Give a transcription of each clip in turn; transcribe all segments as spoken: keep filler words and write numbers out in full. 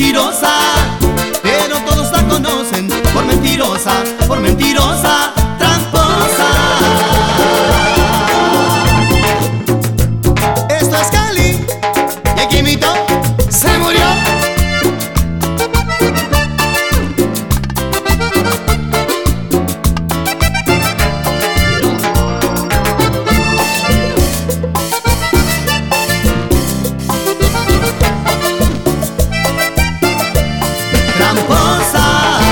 mentirosa, pero todos la conocen por mentirosa, por mentirosa, tramposa. Esto es Cali y aquí Mito se murió. Tramposa,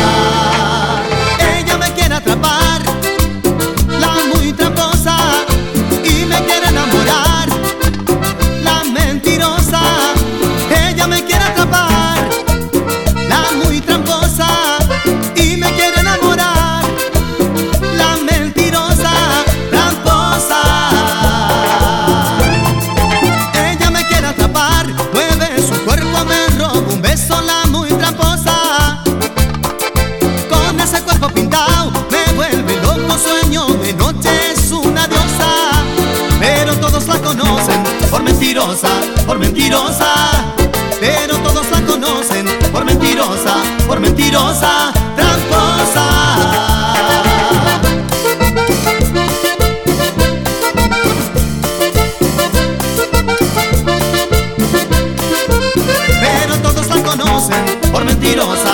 ella me quiere atrapar, la muy tramposa, y me quiere enamorar. La mentirosa, ella me quiere atrapar, la muy tramposa, y me quiere enamorar. La mentirosa, tramposa, ella me quiere atrapar, mueve su cuerpo, me roba un beso. La muy tramposa, con ese cuerpo pintado, me vuelve loco, sueño de noche, es una diosa, pero todos la conocen por mentirosa, por mentirosa, pero todos la conocen por mentirosa, por mentirosa, tramposa. Pero todos la conocen por mentirosa,